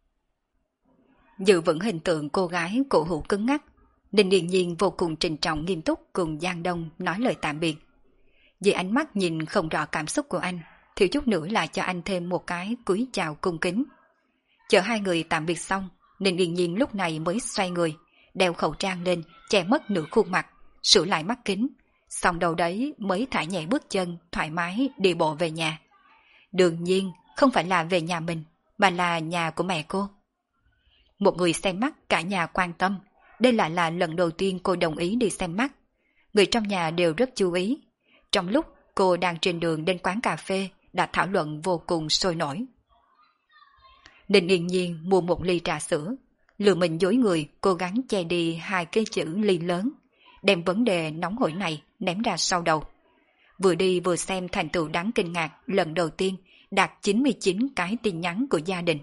Giữ vững hình tượng cô gái cổ hủ cứng ngắc, Ninh Điền Nhiên vô cùng trịnh trọng nghiêm túc cùng Giang Đông nói lời tạm biệt. Vì ánh mắt nhìn không rõ cảm xúc của anh, thiếu chút nữa là cho anh thêm một cái cúi chào cung kính. Chờ hai người tạm biệt xong, Ninh Yên Nhiên lúc này mới xoay người, đeo khẩu trang lên, che mất nửa khuôn mặt, sửa lại mắt kính, xong đầu đấy mới thả nhẹ bước chân, thoải mái đi bộ về nhà. Đương nhiên, không phải là về nhà mình, mà là nhà của mẹ cô. Một người xem mắt cả nhà quan tâm, đây lại là lần đầu tiên cô đồng ý đi xem mắt. Người trong nhà đều rất chú ý. Trong lúc cô đang trên đường đến quán cà phê, đã thảo luận vô cùng sôi nổi. Ninh Yên Nhiên mua một ly trà sữa, lừa mình dối người cố gắng che đi hai cái chữ ly lớn, đem vấn đề nóng hổi này ném ra sau đầu. Vừa đi vừa xem thành tựu đáng kinh ngạc lần đầu tiên đạt 99 cái tin nhắn của gia đình.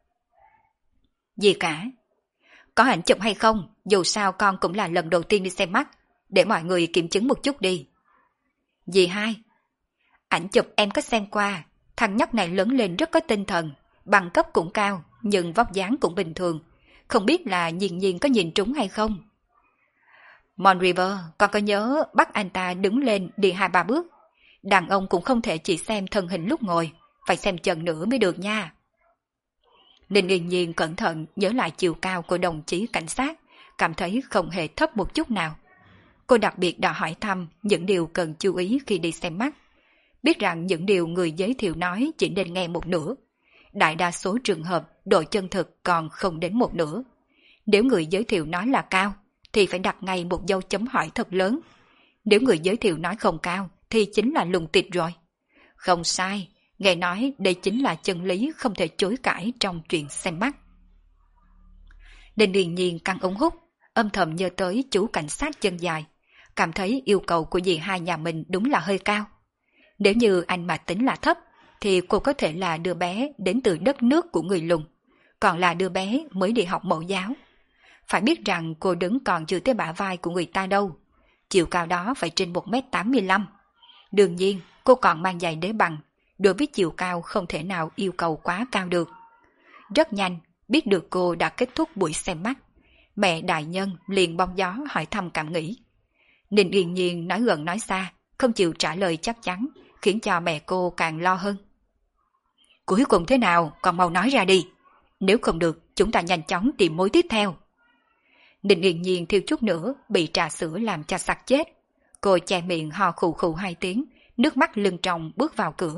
Gì cả? Có ảnh chụp hay không? Dù sao con cũng là lần đầu tiên đi xem mắt, để mọi người kiểm chứng một chút đi. Dì hai? Ảnh chụp em có xem qua, thằng nhóc này lớn lên rất có tinh thần, bằng cấp cũng cao, nhưng vóc dáng cũng bình thường. Không biết là Nhiên Nhiên có nhìn trúng hay không? Mon River, con có nhớ bắt anh ta đứng lên đi 2-3 bước. Đàn ông cũng không thể chỉ xem thân hình lúc ngồi, phải xem chân nữa mới được nha. Ninh Yên Nhiên cẩn thận nhớ lại chiều cao của đồng chí cảnh sát, cảm thấy không hề thấp một chút nào. Cô đặc biệt đã hỏi thăm những điều cần chú ý khi đi xem mắt. Biết rằng những điều người giới thiệu nói chỉ nên nghe một nửa. Đại đa số trường hợp độ chân thực còn không đến một nửa. Nếu người giới thiệu nói là cao, thì phải đặt ngay một dấu chấm hỏi thật lớn. Nếu người giới thiệu nói không cao, thì chính là lùng tịt rồi. Không sai, nghe nói đây chính là chân lý không thể chối cãi trong chuyện xem mắt. Nên Điền Nhiên căng ống hút, âm thầm nhớ tới chú cảnh sát chân dài, cảm thấy yêu cầu của dì hai nhà mình đúng là hơi cao. Nếu như anh mà tính là thấp, thì cô có thể là đứa bé đến từ đất nước của người lùn, còn là đứa bé mới đi học mẫu giáo. Phải biết rằng cô đứng còn chưa tới bả vai của người ta đâu, chiều cao đó phải trên 1m85. Đương nhiên, cô còn mang giày đế bằng, đối với chiều cao không thể nào yêu cầu quá cao được. Rất nhanh, biết được cô đã kết thúc buổi xem mắt, mẹ đại nhân liền bóng gió hỏi thăm cảm nghĩ. Ninh Yên Nhiên nói gần nói xa, không chịu trả lời chắc chắn, khiến cho mẹ cô càng lo hơn. Cuối cùng thế nào, còn mau nói ra đi. Nếu không được, chúng ta nhanh chóng tìm mối tiếp theo. Ninh Yên Nhiên thiếu chút nữa bị trà sữa làm cho sặc chết. Cô che miệng ho khù khù 2 tiếng, nước mắt lưng tròng bước vào cửa.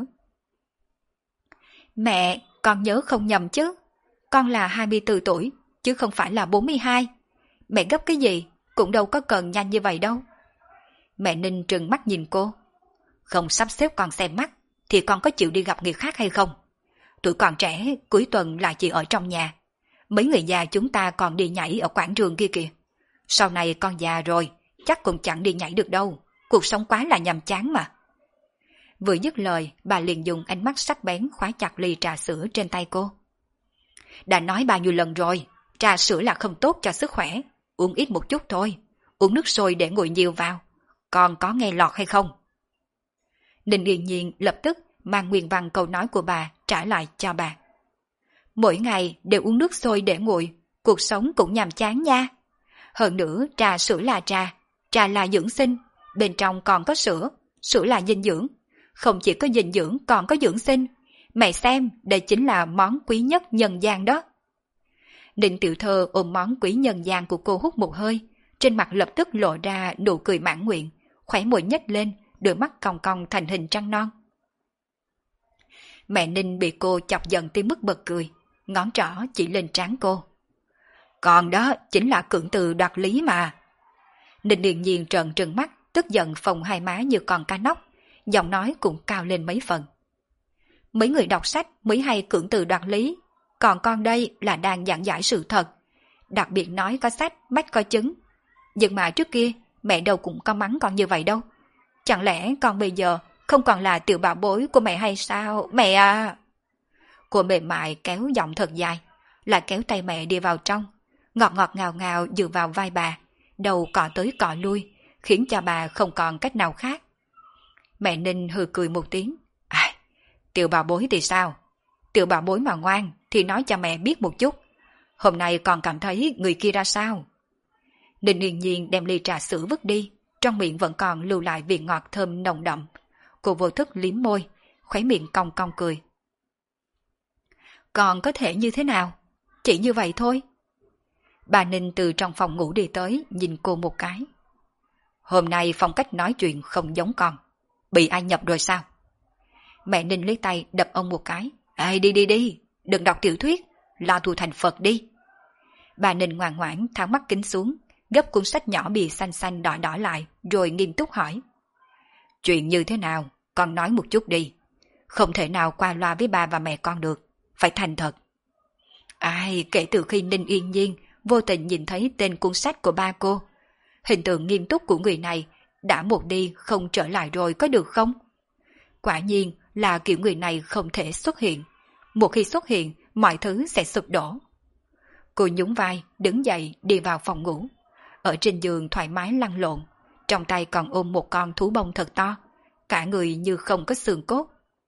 Mẹ, con nhớ không nhầm chứ. Con là 24 tuổi, chứ không phải là 42. Mẹ gấp cái gì, cũng đâu có cần nhanh như vậy đâu. Mẹ Ninh trừng mắt nhìn cô. Không sắp xếp con xem mắt, thì con có chịu đi gặp người khác hay không? Tuổi còn trẻ, cuối tuần lại chỉ ở trong nhà. Mấy người già chúng ta còn đi nhảy ở quảng trường kia kìa. Sau này con già rồi, chắc cũng chẳng đi nhảy được đâu. Cuộc sống quá là nhàm chán mà. Vừa dứt lời, bà liền dùng ánh mắt sắc bén khóa chặt ly trà sữa trên tay cô. Đã nói bao nhiêu lần rồi, trà sữa là không tốt cho sức khỏe. Uống ít một chút thôi, uống nước sôi để nguội nhiều vào. Con có nghe lọt hay không? Ninh Yên Nhiên lập tức mang nguyên văn câu nói của bà trả lại cho bà. Mỗi ngày đều uống nước sôi để nguội, cuộc sống cũng nhàm chán nha. Hơn nữa trà sữa là trà là dưỡng sinh, bên trong còn có sữa, sữa là dinh dưỡng. Không chỉ có dinh dưỡng còn có dưỡng sinh. Mẹ xem, đây chính là món quý nhất nhân gian đó. Ninh Tiểu Thơ ôm món quý nhân gian của cô hút một hơi, trên mặt lập tức lộ ra nụ cười mãn nguyện, khóe môi nhếch lên, đôi mắt cong cong thành hình trăng non. Mẹ Ninh bị cô chọc giận tới mức bật cười, ngón trỏ chỉ lên trán cô. Còn đó chính là cưỡng từ đoạt lý mà. Ninh Điền Nhiên trợn trừng mắt, tức giận phồng hai má như con cá nóc, giọng nói cũng cao lên mấy phần. Mấy người đọc sách mới hay cưỡng từ đoạt lý, còn con đây là đang giảng giải sự thật. Đặc biệt nói có sách, mách có chứng. Nhưng mà trước kia, mẹ đâu cũng có mắng con như vậy đâu. Chẳng lẽ con bây giờ không còn là tiểu bảo bối của mẹ hay sao? Mẹ à! Cô mềm mại kéo giọng thật dài, lại kéo tay mẹ đi vào trong, ngọt ngọt ngào ngào dựa vào vai bà, đầu cọ tới cọ lui, khiến cho bà không còn cách nào khác. Mẹ Ninh hừ cười một tiếng. Tiểu bảo bối thì sao? Tiểu bảo bối mà ngoan thì nói cho mẹ biết một chút. Hôm nay còn cảm thấy người kia ra sao? Ninh Yên Nhiên đem ly trà sữa vứt đi, trong miệng vẫn còn lưu lại vị ngọt thơm nồng đậm. Cô vô thức liếm môi, khóe miệng cong cong cười. Còn có thể như thế nào? Chỉ như vậy thôi, Bà Ninh từ trong phòng ngủ đi tới, nhìn cô một cái. Hôm nay phong cách nói chuyện không giống con. Bị ai nhập rồi sao? Mẹ Ninh lấy tay đập ông một cái. Ê, đi đi đi, đừng đọc tiểu thuyết, lo tu thành Phật đi. Bà Ninh ngoan ngoãn tháo mắt kính xuống, gấp cuốn sách nhỏ bìa xanh xanh đỏ đỏ lại, rồi nghiêm túc hỏi. Chuyện như thế nào, con nói một chút đi. Không thể nào qua loa với ba và mẹ con được, phải thành thật. Ai, kể từ khi Ninh Yên Nhiên vô tình nhìn thấy tên cuốn sách của ba cô, hình tượng nghiêm túc của người này đã một đi không trở lại rồi có được không? Quả nhiên là kiểu người này không thể xuất hiện. Một khi xuất hiện, mọi thứ sẽ sụp đổ. Cô nhún vai, đứng dậy đi vào phòng ngủ. Ở trên giường thoải mái lăn lộn, trong tay còn ôm một con thú bông thật to, cả người như không có xương cốt.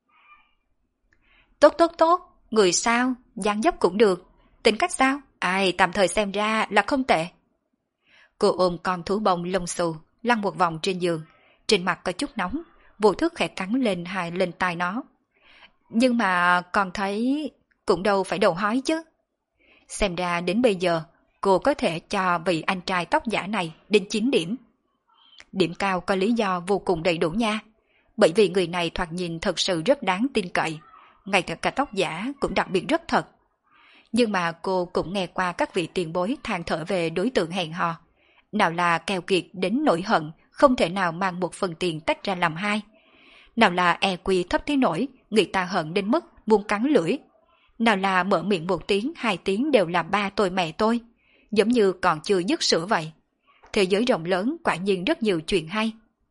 Tốt tốt tốt, người sao, dáng dấp cũng được, tính cách sao? Ai, tạm thời xem ra là không tệ. Cô ôm con thú bông lông xù, lăn một vòng trên giường, trên mặt có chút nóng, vô thức khẽ cắn lên lên tai nó. Nhưng mà con thấy cũng đâu phải đầu hói chứ. Xem ra đến bây giờ, cô có thể cho vị anh trai tóc giả này đến 9 điểm. Điểm cao có lý do vô cùng đầy đủ nha, bởi vì người này thoạt nhìn thật sự rất đáng tin cậy, ngay cả tóc giả cũng đặc biệt rất thật. Nhưng mà cô cũng nghe qua các vị tiền bối than thở về đối tượng hẹn hò. Nào là keo kiệt đến nỗi hận, không thể nào mang một phần tiền tách ra làm hai. Nào là EQ thấp thế nổi, người ta hận đến mức muốn cắn lưỡi. Nào là mở miệng 1 tiếng, 2 tiếng đều là ba tôi mẹ tôi, giống như còn chưa dứt sữa vậy. Thế giới rộng lớn quả nhiên rất nhiều chuyện hay.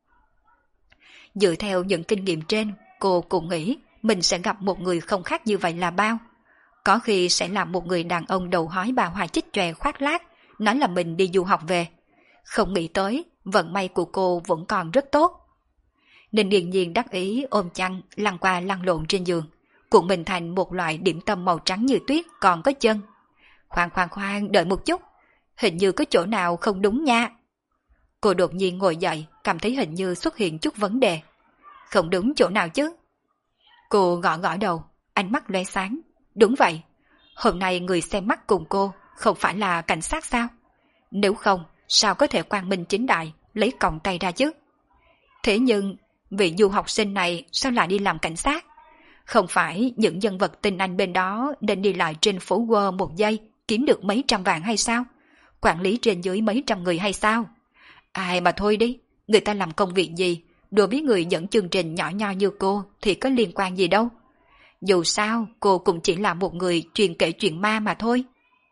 Dựa theo những kinh nghiệm trên, cô cũng nghĩ mình sẽ gặp một người không khác như vậy là bao. Có khi sẽ là một người đàn ông đầu hói bà hoa chích chòe khoác lác, nói là mình đi du học về. Không nghĩ tới, vận may của cô vẫn còn rất tốt. Ninh Điền Nhiên đắc ý ôm chăn, lăn qua lăn lộn trên giường, cuộn mình thành một loại điểm tâm màu trắng như tuyết còn có chân. Khoan, đợi một chút, hình như có chỗ nào không đúng nha. Cô đột nhiên ngồi dậy, cảm thấy hình như xuất hiện chút vấn đề. Không đúng chỗ nào chứ? Cô gõ gõ đầu, ánh mắt lóe sáng. Đúng vậy, hôm nay người xem mắt cùng cô không phải là cảnh sát sao? Nếu không, sao có thể quang minh chính đại lấy còng tay ra chứ? Thế nhưng, vị du học sinh này sao lại đi làm cảnh sát? Không phải những nhân vật tinh anh bên đó nên đi lại trên phố Wall một giây kiếm được mấy trăm vạn hay sao? Quản lý trên dưới mấy trăm người hay sao? Ai mà thôi đi, người ta làm công việc gì, đối với người dẫn chương trình nhỏ nho như cô thì có liên quan gì đâu. Dù sao, cô cũng chỉ là một người truyền kể chuyện ma mà thôi.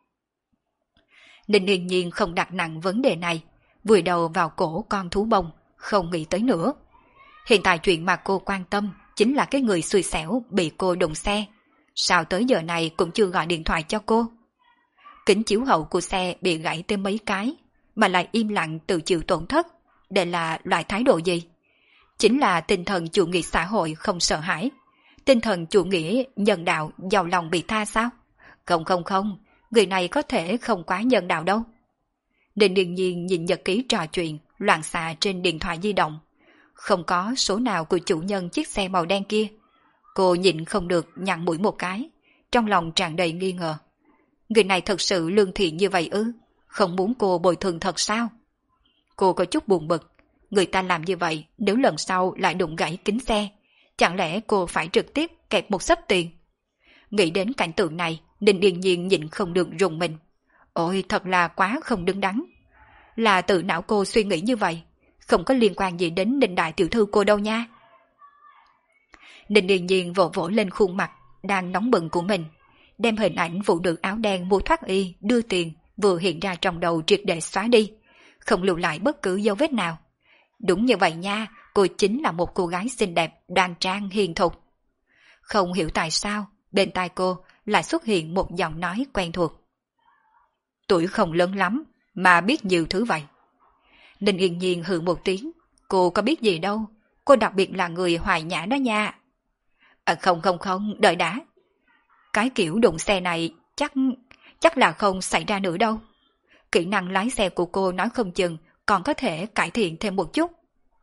Ninh Yên Nhiên không đặt nặng vấn đề này, vùi đầu vào cổ con thú bông, không nghĩ tới nữa. Hiện tại chuyện mà cô quan tâm chính là cái người xui xẻo bị cô đụng xe. Sao tới giờ này cũng chưa gọi điện thoại cho cô? Kính chiếu hậu của xe bị gãy tới mấy cái, mà lại im lặng tự chịu tổn thất. Đây là loại thái độ gì? Chính là tinh thần chủ nghĩa xã hội không sợ hãi. Tinh thần chủ nghĩa nhân đạo giàu lòng bị tha sao? Không, người này có thể không quá nhân đạo đâu. Nên đương nhiên nhìn nhật ký trò chuyện loạn xạ trên điện thoại di động. Không có số nào của chủ nhân chiếc xe màu đen kia. Cô nhịn không được nhăn mũi một cái, trong lòng tràn đầy nghi ngờ. Người này thật sự lương thiện như vậy ư? Không muốn cô bồi thường thật sao? Cô có chút buồn bực. Người ta làm như vậy nếu lần sau lại đụng gãy kính xe, chẳng lẽ cô phải trực tiếp kẹp một xấp tiền? Nghĩ đến cảnh tượng này, Ninh Điền Nhiên nhịn không được rùng mình. Ôi, thật là quá không đứng đắn. Là tự não cô suy nghĩ như vậy, không có liên quan gì đến Ninh đại tiểu thư cô đâu nha. Ninh Điền Nhiên vỗ vỗ lên khuôn mặt đang nóng bừng của mình, đem hình ảnh phụ nữ áo đen mua thoát y đưa tiền vừa hiện ra trong đầu triệt để xóa đi, không lưu lại bất cứ dấu vết nào. Đúng như vậy nha, cô chính là một cô gái xinh đẹp, đoan trang, hiền thục. Không hiểu tại sao, bên tai cô lại xuất hiện một giọng nói quen thuộc. Tuổi không lớn lắm, mà biết nhiều thứ vậy. Ninh Yên Nhiên hừ một tiếng, cô có biết gì đâu, cô đặc biệt là người hoài nhã đó nha. Không, đợi đã. Cái kiểu đụng xe này chắc là không xảy ra nữa đâu. Kỹ năng lái xe của cô nói không chừng còn có thể cải thiện thêm một chút.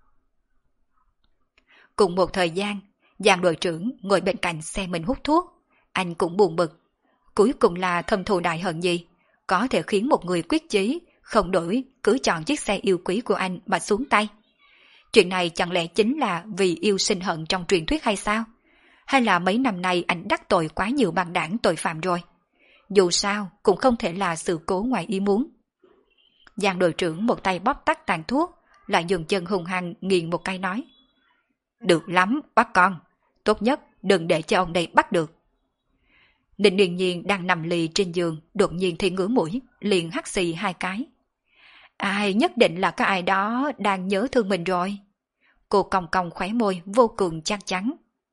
Cùng một thời gian, Giang đội trưởng ngồi bên cạnh xe mình hút thuốc. Anh cũng buồn bực. Cuối cùng là thâm thù đại hận gì? có thể khiến một người quyết chí, không đổi, cứ chọn chiếc xe yêu quý của anh mà xuống tay. Chuyện này chẳng lẽ chính là vì yêu sinh hận trong truyền thuyết hay sao? Hay là mấy năm nay anh đắc tội quá nhiều băng đảng tội phạm rồi? Dù sao cũng không thể là sự cố ngoài ý muốn. Giang đội trưởng một tay bóp tắt tàn thuốc, lại dùng chân hung hăng nghiền một cái nói. Được lắm, bác con. Tốt nhất đừng để cho ông đây bắt được. Định Điền Nhiên đang nằm lì trên giường, đột nhiên thì ngứa mũi, liền hắt xì hai cái. Ai, nhất định là có ai đó đang nhớ thương mình rồi. Cô cong cong khóe môi vô cùng chắc chắn.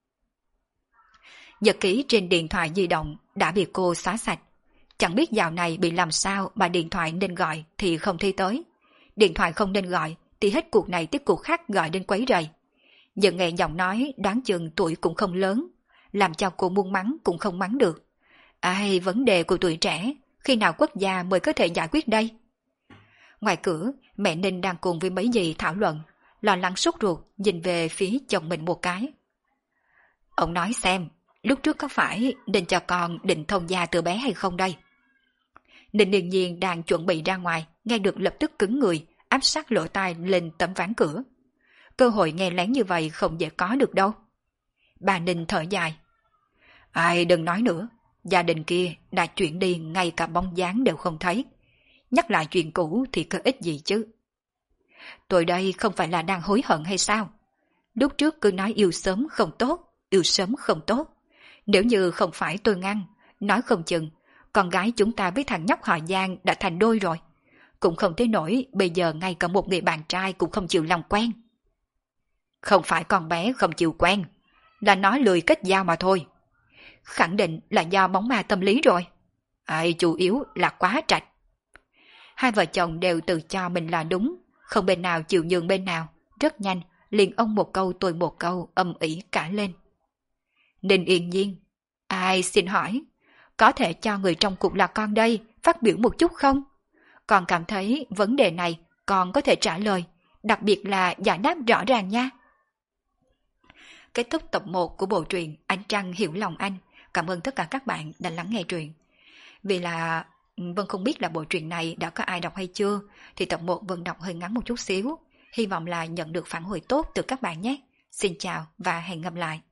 Nhật ký trên điện thoại di động đã bị cô xóa sạch. Chẳng biết dạo này bị làm sao mà điện thoại nên gọi thì không thi tới. Điện thoại không nên gọi thì hết cuộc này tiếp cuộc khác gọi đến quấy rầy. Giờ nghe giọng nói đoán chừng tuổi cũng không lớn, làm cho cô muốn mắng cũng không mắng được. Ai, vấn đề của tuổi trẻ, khi nào quốc gia mới có thể giải quyết đây? Ngoài cửa, mẹ Ninh đang cùng với mấy dì thảo luận, lo lắng sốt ruột nhìn về phía chồng mình một cái. Ông nói xem, lúc trước có phải nên cho con định thông gia từ bé hay không đây? Ninh Điền Nhiên đang chuẩn bị ra ngoài, nghe được lập tức cứng người, áp sát lỗ tai lên tấm ván cửa. Cơ hội nghe lén như vậy không dễ có được đâu. Bà Ninh thở dài. Ai đừng nói nữa, gia đình kia đã chuyển đi ngay cả bóng dáng đều không thấy. Nhắc lại chuyện cũ thì có ích gì chứ. Tôi đây không phải là đang hối hận hay sao? Lúc trước cứ nói yêu sớm không tốt, yêu sớm không tốt. Nếu như không phải tôi ngăn, nói không chừng, con gái chúng ta với thằng nhóc họ Giang đã thành đôi rồi. Cũng không tới nổi bây giờ ngay cả một người bạn trai cũng không chịu lòng quen. Không phải con bé không chịu quen, là nó lười kết giao mà thôi. Khẳng định là do bóng ma tâm lý rồi. Ai chủ yếu là quá trạch. Hai vợ chồng đều tự cho mình là đúng, không bên nào chịu nhường bên nào. Rất nhanh, liền ông một câu tôi một câu âm ỉ cả lên. Ninh Yên Nhiên, ai xin hỏi, có thể cho người trong cuộc là con đây phát biểu một chút không? Con cảm thấy vấn đề này con có thể trả lời, đặc biệt là giải đáp rõ ràng nha. Kết thúc tập 1 của bộ truyện Ánh Trăng Hiểu Lòng Anh. Cảm ơn tất cả các bạn đã lắng nghe truyện. Vì là Vân không biết là bộ truyện này đã có ai đọc hay chưa, thì tập 1 Vân đọc hơi ngắn một chút xíu. Hy vọng là nhận được phản hồi tốt từ các bạn nhé. Xin chào và hẹn gặp lại.